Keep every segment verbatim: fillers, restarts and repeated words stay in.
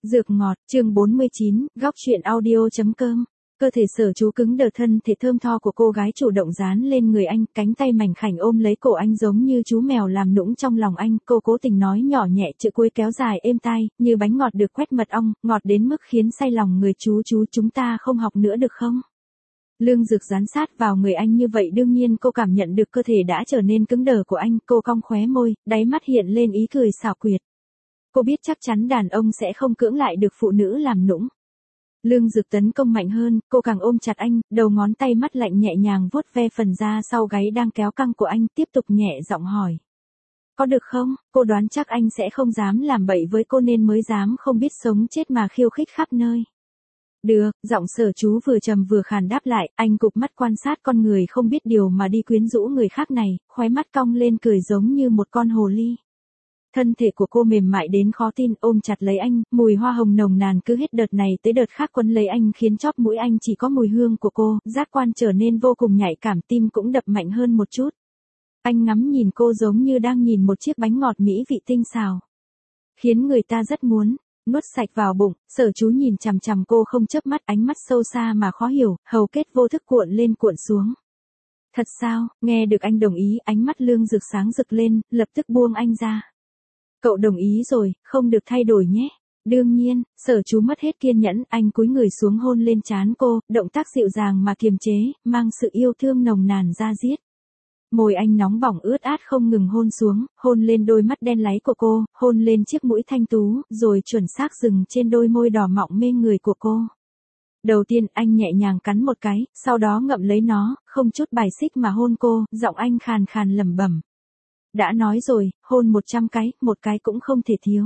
Dược ngọt, chương bốn mươi chín, góc truyện audio.com. Cơ thể Sở Chú cứng đờ, thân thể thơm tho của cô gái chủ động dán lên người anh, cánh tay mảnh khảnh ôm lấy cổ anh giống như chú mèo làm nũng trong lòng anh. Cô cố tình nói nhỏ nhẹ, chữ cuối kéo dài êm tai, như bánh ngọt được quét mật ong, ngọt đến mức khiến say lòng người. Chú chú chúng ta không học nữa được không? Lương Dược dán sát vào người anh như vậy, đương nhiên cô cảm nhận được cơ thể đã trở nên cứng đờ của anh. Cô cong khóe môi, đáy mắt hiện lên ý cười xảo quyệt. Cô biết chắc chắn đàn ông sẽ không cưỡng lại được phụ nữ làm nũng. Lương Dược tấn công mạnh hơn, cô càng ôm chặt anh, đầu ngón tay mắt lạnh nhẹ nhàng vuốt ve phần da sau gáy đang kéo căng của anh, tiếp tục nhẹ giọng hỏi. Có được không? Cô đoán chắc anh sẽ không dám làm bậy với cô nên mới dám không biết sống chết mà khiêu khích khắp nơi. Được, giọng Sở Chú vừa trầm vừa khàn đáp lại, anh cụp mắt quan sát con người không biết điều mà đi quyến rũ người khác này, khóe mắt cong lên cười giống như một con hồ ly. Thân thể của cô mềm mại đến khó tin, ôm chặt lấy anh, mùi hoa hồng nồng nàn cứ hết đợt này tới đợt khác quấn lấy anh, khiến chóp mũi anh chỉ có mùi hương của cô, giác quan trở nên vô cùng nhạy cảm, tim cũng đập mạnh hơn một chút. Anh ngắm nhìn cô giống như đang nhìn một chiếc bánh ngọt mỹ vị tinh xào, khiến người ta rất muốn nuốt sạch vào bụng. Sở Chú nhìn chằm chằm cô không chớp mắt, ánh mắt sâu xa mà khó hiểu, hầu kết vô thức cuộn lên cuộn xuống. Thật sao? Nghe được anh đồng ý, ánh mắt Lương Dược sáng rực lên, lập tức buông anh ra. Cậu đồng ý rồi, không được thay đổi nhé. Đương nhiên. Sở Chú mất hết kiên nhẫn, anh cúi người xuống hôn lên trán cô, động tác dịu dàng mà kiềm chế, mang sự yêu thương nồng nàn ra diết. Môi anh nóng bỏng ướt át không ngừng hôn xuống, hôn lên đôi mắt đen láy của cô, hôn lên chiếc mũi thanh tú, rồi chuẩn xác dừng trên đôi môi đỏ mọng mê người của cô. Đầu tiên anh nhẹ nhàng cắn một cái, sau đó ngậm lấy nó, không chút bài xích mà hôn cô, giọng anh khàn khàn lẩm bẩm. Đã nói rồi, hôn một trăm cái, một cái cũng không thể thiếu.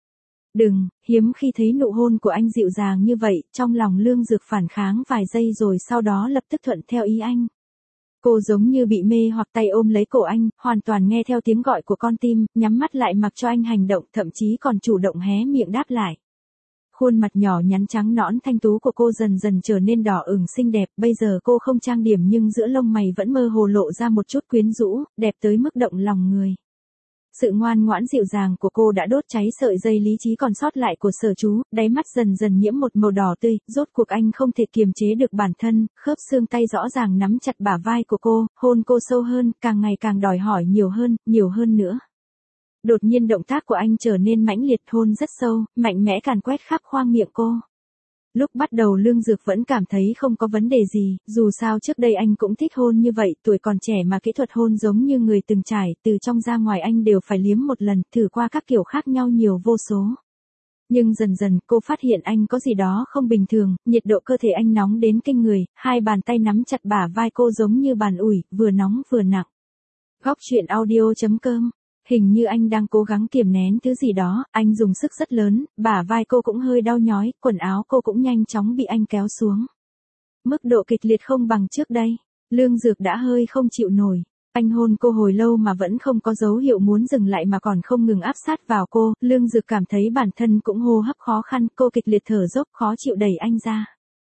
Đừng, hiếm khi thấy nụ hôn của anh dịu dàng như vậy, trong lòng Lương Dược phản kháng vài giây rồi sau đó lập tức thuận theo ý anh. Cô giống như bị mê hoặc, tay ôm lấy cổ anh, hoàn toàn nghe theo tiếng gọi của con tim, nhắm mắt lại mặc cho anh hành động, thậm chí còn chủ động hé miệng đáp lại. Khuôn mặt nhỏ nhắn trắng nõn thanh tú của cô dần dần trở nên đỏ ửng xinh đẹp, bây giờ cô không trang điểm nhưng giữa lông mày vẫn mơ hồ lộ ra một chút quyến rũ, đẹp tới mức động lòng người. Sự ngoan ngoãn dịu dàng của cô đã đốt cháy sợi dây lý trí còn sót lại của Sở Chú, đáy mắt dần dần nhiễm một màu đỏ tươi, rốt cuộc anh không thể kiềm chế được bản thân, khớp xương tay rõ ràng nắm chặt bả vai của cô, hôn cô sâu hơn, càng ngày càng đòi hỏi nhiều hơn, nhiều hơn nữa. Đột nhiên động tác của anh trở nên mãnh liệt, hôn rất sâu, mạnh mẽ càn quét khắp khoang miệng cô. Lúc bắt đầu Lương Dược vẫn cảm thấy không có vấn đề gì, dù sao trước đây anh cũng thích hôn như vậy, tuổi còn trẻ mà kỹ thuật hôn giống như người từng trải, từ trong ra ngoài anh đều phải liếm một lần, thử qua các kiểu khác nhau nhiều vô số. Nhưng dần dần cô phát hiện anh có gì đó không bình thường, nhiệt độ cơ thể anh nóng đến kinh người, hai bàn tay nắm chặt bả vai cô giống như bàn ủi, vừa nóng vừa nặng. Góc truyện audio.com. Hình như anh đang cố gắng kiềm nén thứ gì đó, anh dùng sức rất lớn, bả vai cô cũng hơi đau nhói, quần áo cô cũng nhanh chóng bị anh kéo xuống. Mức độ kịch liệt không bằng trước đây, Lương Dược đã hơi không chịu nổi. Anh hôn cô hồi lâu mà vẫn không có dấu hiệu muốn dừng lại mà còn không ngừng áp sát vào cô, Lương Dược cảm thấy bản thân cũng hô hấp khó khăn, cô kịch liệt thở dốc khó chịu đẩy anh ra.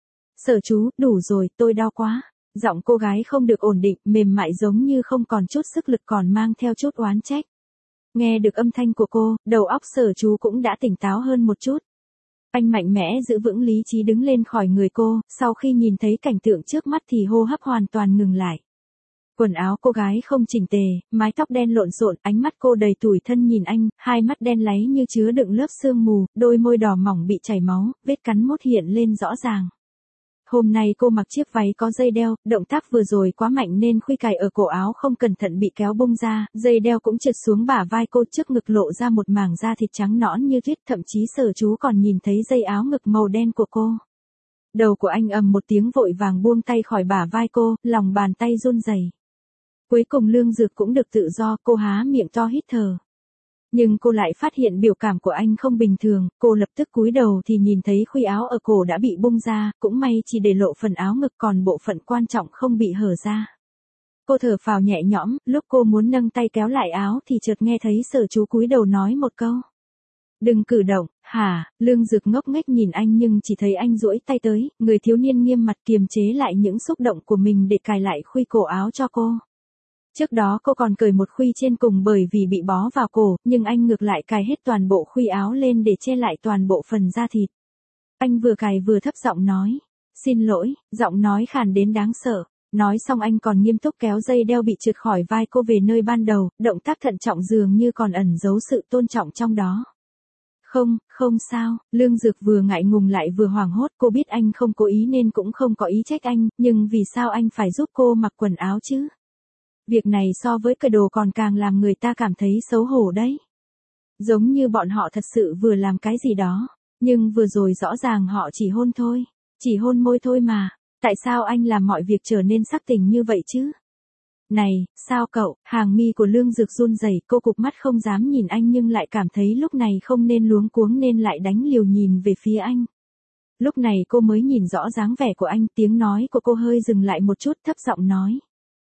Sở Chú, đủ rồi, tôi đau quá. Giọng cô gái không được ổn định, mềm mại giống như không còn chút sức lực, còn mang theo chút oán trách. Nghe được âm thanh của cô, đầu óc Sở Chú cũng đã tỉnh táo hơn một chút. Anh mạnh mẽ giữ vững lý trí đứng lên khỏi người cô, sau khi nhìn thấy cảnh tượng trước mắt thì hô hấp hoàn toàn ngừng lại. Quần áo cô gái không chỉnh tề, mái tóc đen lộn xộn, ánh mắt cô đầy tủi thân nhìn anh, hai mắt đen láy như chứa đựng lớp sương mù, đôi môi đỏ mỏng bị chảy máu, vết cắn mốt hiện lên rõ ràng. Hôm nay cô mặc chiếc váy có dây đeo, động tác vừa rồi quá mạnh nên khuy cài ở cổ áo không cẩn thận bị kéo bung ra, dây đeo cũng trượt xuống bả vai cô, trước ngực lộ ra một mảng da thịt trắng nõn như tuyết, thậm chí Sở Chú còn nhìn thấy dây áo ngực màu đen của cô. Đầu của anh ầm một tiếng vội vàng buông tay khỏi bả vai cô, lòng bàn tay run rẩy. Cuối cùng Lương Dược cũng được tự do, cô há miệng to hít thở. Nhưng cô lại phát hiện biểu cảm của anh không bình thường, cô lập tức cúi đầu thì nhìn thấy khuy áo ở cổ đã bị bung ra, cũng may chỉ để lộ phần áo ngực, còn bộ phận quan trọng không bị hở ra. Cô thở phào nhẹ nhõm, lúc cô muốn nâng tay kéo lại áo thì chợt nghe thấy Sở Chú cúi đầu nói một câu. Đừng cử động. Hả? Lương Dược ngốc nghếch nhìn anh nhưng chỉ thấy anh duỗi tay tới, người thiếu niên nghiêm mặt kiềm chế lại những xúc động của mình để cài lại khuy cổ áo cho cô. Trước đó cô còn cởi một khuy trên cùng bởi vì bị bó vào cổ, nhưng anh ngược lại cài hết toàn bộ khuy áo lên để che lại toàn bộ phần da thịt. Anh vừa cài vừa thấp giọng nói, xin lỗi, giọng nói khàn đến đáng sợ. Nói xong anh còn nghiêm túc kéo dây đeo bị trượt khỏi vai cô về nơi ban đầu, động tác thận trọng dường như còn ẩn giấu sự tôn trọng trong đó. Không, không sao, Lương Dược vừa ngại ngùng lại vừa hoảng hốt, cô biết anh không cố ý nên cũng không có ý trách anh, nhưng vì sao anh phải giúp cô mặc quần áo chứ? Việc này so với cởi đồ còn càng làm người ta cảm thấy xấu hổ đấy. Giống như bọn họ thật sự vừa làm cái gì đó, nhưng vừa rồi rõ ràng họ chỉ hôn thôi, chỉ hôn môi thôi mà. Tại sao anh làm mọi việc trở nên sắc tình như vậy chứ? Này, sao cậu? Hàng mi của Lương Dược run rẩy, cô cụp mắt không dám nhìn anh nhưng lại cảm thấy lúc này không nên luống cuống nên lại đánh liều nhìn về phía anh. Lúc này cô mới nhìn rõ dáng vẻ của anh, tiếng nói của cô hơi dừng lại một chút, thấp giọng nói.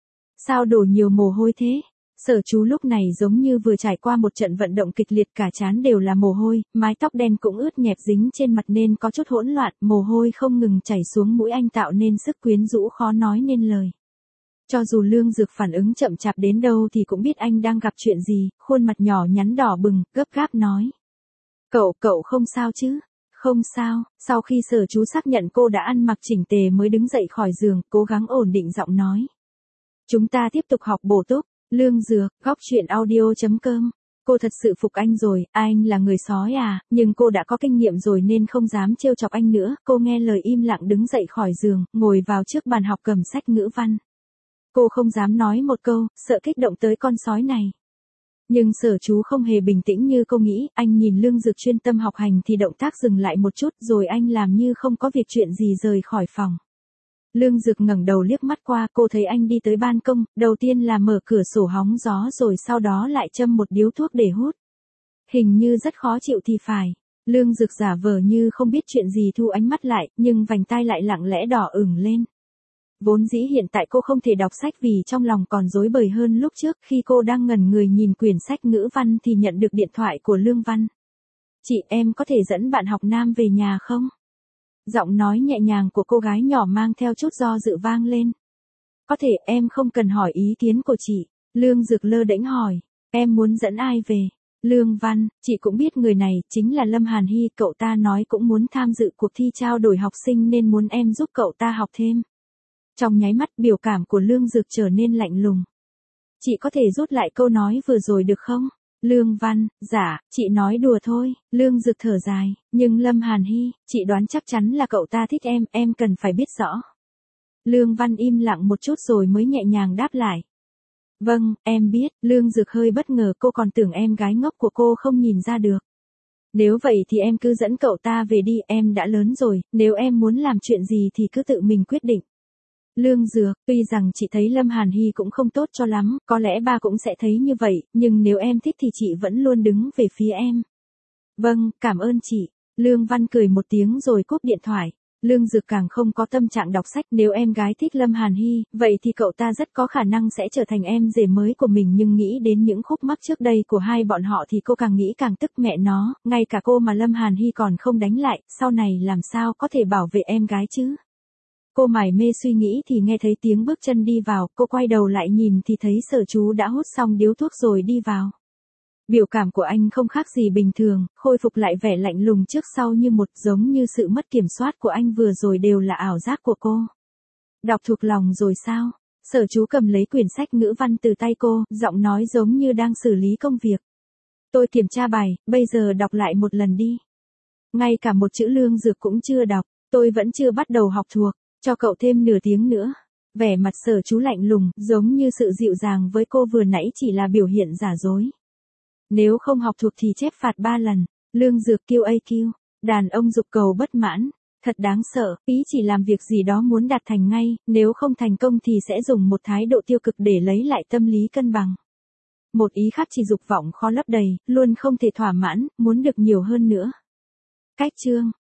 Sao đổ nhiều mồ hôi thế? Sở Chú lúc này giống như vừa trải qua một trận vận động kịch liệt, cả trán đều là mồ hôi, mái tóc đen cũng ướt nhẹp dính trên mặt nên có chút hỗn loạn, mồ hôi không ngừng chảy xuống mũi anh tạo nên sức quyến rũ khó nói nên lời. Cho dù Lương Dược phản ứng chậm chạp đến đâu thì cũng biết anh đang gặp chuyện gì, khuôn mặt nhỏ nhắn đỏ bừng, gấp gáp nói. Cậu, cậu không sao chứ? Không sao. Sau khi Sở Chú xác nhận cô đã ăn mặc chỉnh tề mới đứng dậy khỏi giường, cố gắng ổn định giọng nói. Chúng ta tiếp tục học bổ túc. Lương Dược, góc chuyện audio chấm com. Cô thật sự phục anh rồi, anh là người sói à, nhưng cô đã có kinh nghiệm rồi nên không dám trêu chọc anh nữa. Cô nghe lời im lặng đứng dậy khỏi giường, ngồi vào trước bàn học cầm sách ngữ văn. Cô không dám nói một câu, sợ kích động tới con sói này. Nhưng Sở Chú không hề bình tĩnh như cô nghĩ, anh nhìn Lương Dược chuyên tâm học hành thì động tác dừng lại một chút rồi anh làm như không có việc chuyện gì rời khỏi phòng. Lương Dược ngẩng đầu liếc mắt qua, cô thấy anh đi tới ban công, đầu tiên là mở cửa sổ hóng gió rồi sau đó lại châm một điếu thuốc để hút. Hình như rất khó chịu thì phải. Lương Dược giả vờ như không biết chuyện gì thu ánh mắt lại, nhưng vành tai lại lặng lẽ đỏ ửng lên. Vốn dĩ hiện tại cô không thể đọc sách vì trong lòng còn rối bời hơn lúc trước, khi cô đang ngẩn người nhìn quyển sách ngữ văn thì nhận được điện thoại của Lương Văn. Chị, em có thể dẫn bạn học nam về nhà không? Giọng nói nhẹ nhàng của cô gái nhỏ mang theo chút do dự vang lên. Có thể, em không cần hỏi ý kiến của chị. Lương Dược lơ đễnh hỏi. Em muốn dẫn ai về? Lương Văn, chị cũng biết người này chính là Lâm Hàn Hy, cậu ta nói cũng muốn tham dự cuộc thi trao đổi học sinh nên muốn em giúp cậu ta học thêm. Trong nháy mắt biểu cảm của Lương Dược trở nên lạnh lùng. Chị có thể rút lại câu nói vừa rồi được không? Lương Văn, dạ, chị nói đùa thôi. Lương Dược thở dài, nhưng Lâm Hàn Hy, chị đoán chắc chắn là cậu ta thích em, em cần phải biết rõ. Lương Văn im lặng một chút rồi mới nhẹ nhàng đáp lại. Vâng, em biết. Lương Dược hơi bất ngờ, cô còn tưởng em gái ngốc của cô không nhìn ra được. Nếu vậy thì em cứ dẫn cậu ta về đi, em đã lớn rồi, nếu em muốn làm chuyện gì thì cứ tự mình quyết định. Lương Dược, tuy rằng chị thấy Lâm Hàn Hy cũng không tốt cho lắm, có lẽ ba cũng sẽ thấy như vậy, nhưng nếu em thích thì chị vẫn luôn đứng về phía em. Vâng, cảm ơn chị. Lương Văn cười một tiếng rồi cúp điện thoại. Lương Dược càng không có tâm trạng đọc sách, nếu em gái thích Lâm Hàn Hy, vậy thì cậu ta rất có khả năng sẽ trở thành em rể mới của mình, nhưng nghĩ đến những khúc mắc trước đây của hai bọn họ thì cô càng nghĩ càng tức, mẹ nó, ngay cả cô mà Lâm Hàn Hy còn không đánh lại, sau này làm sao có thể bảo vệ em gái chứ? Cô mải mê suy nghĩ thì nghe thấy tiếng bước chân đi vào, cô quay đầu lại nhìn thì thấy Sở Chú đã hút xong điếu thuốc rồi đi vào. Biểu cảm của anh không khác gì bình thường, khôi phục lại vẻ lạnh lùng trước sau như một, giống như sự mất kiểm soát của anh vừa rồi đều là ảo giác của cô. Đọc thuộc lòng rồi sao? Sở Chú cầm lấy quyển sách ngữ văn từ tay cô, giọng nói giống như đang xử lý công việc. Tôi kiểm tra bài, bây giờ đọc lại một lần đi. Ngay cả một chữ Lương Dược cũng chưa đọc, tôi vẫn chưa bắt đầu học thuộc. Cho cậu thêm nửa tiếng nữa. Vẻ mặt Sở Chú lạnh lùng, giống như sự dịu dàng với cô vừa nãy chỉ là biểu hiện giả dối. Nếu không học thuộc thì chép phạt ba lần. Lương Dược kêu a quy. Đàn ông dục cầu bất mãn. Thật đáng sợ, ý chỉ làm việc gì đó muốn đạt thành ngay, nếu không thành công thì sẽ dùng một thái độ tiêu cực để lấy lại tâm lý cân bằng. Một ý khác chỉ dục vọng khó lấp đầy, luôn không thể thỏa mãn, muốn được nhiều hơn nữa. Cách chương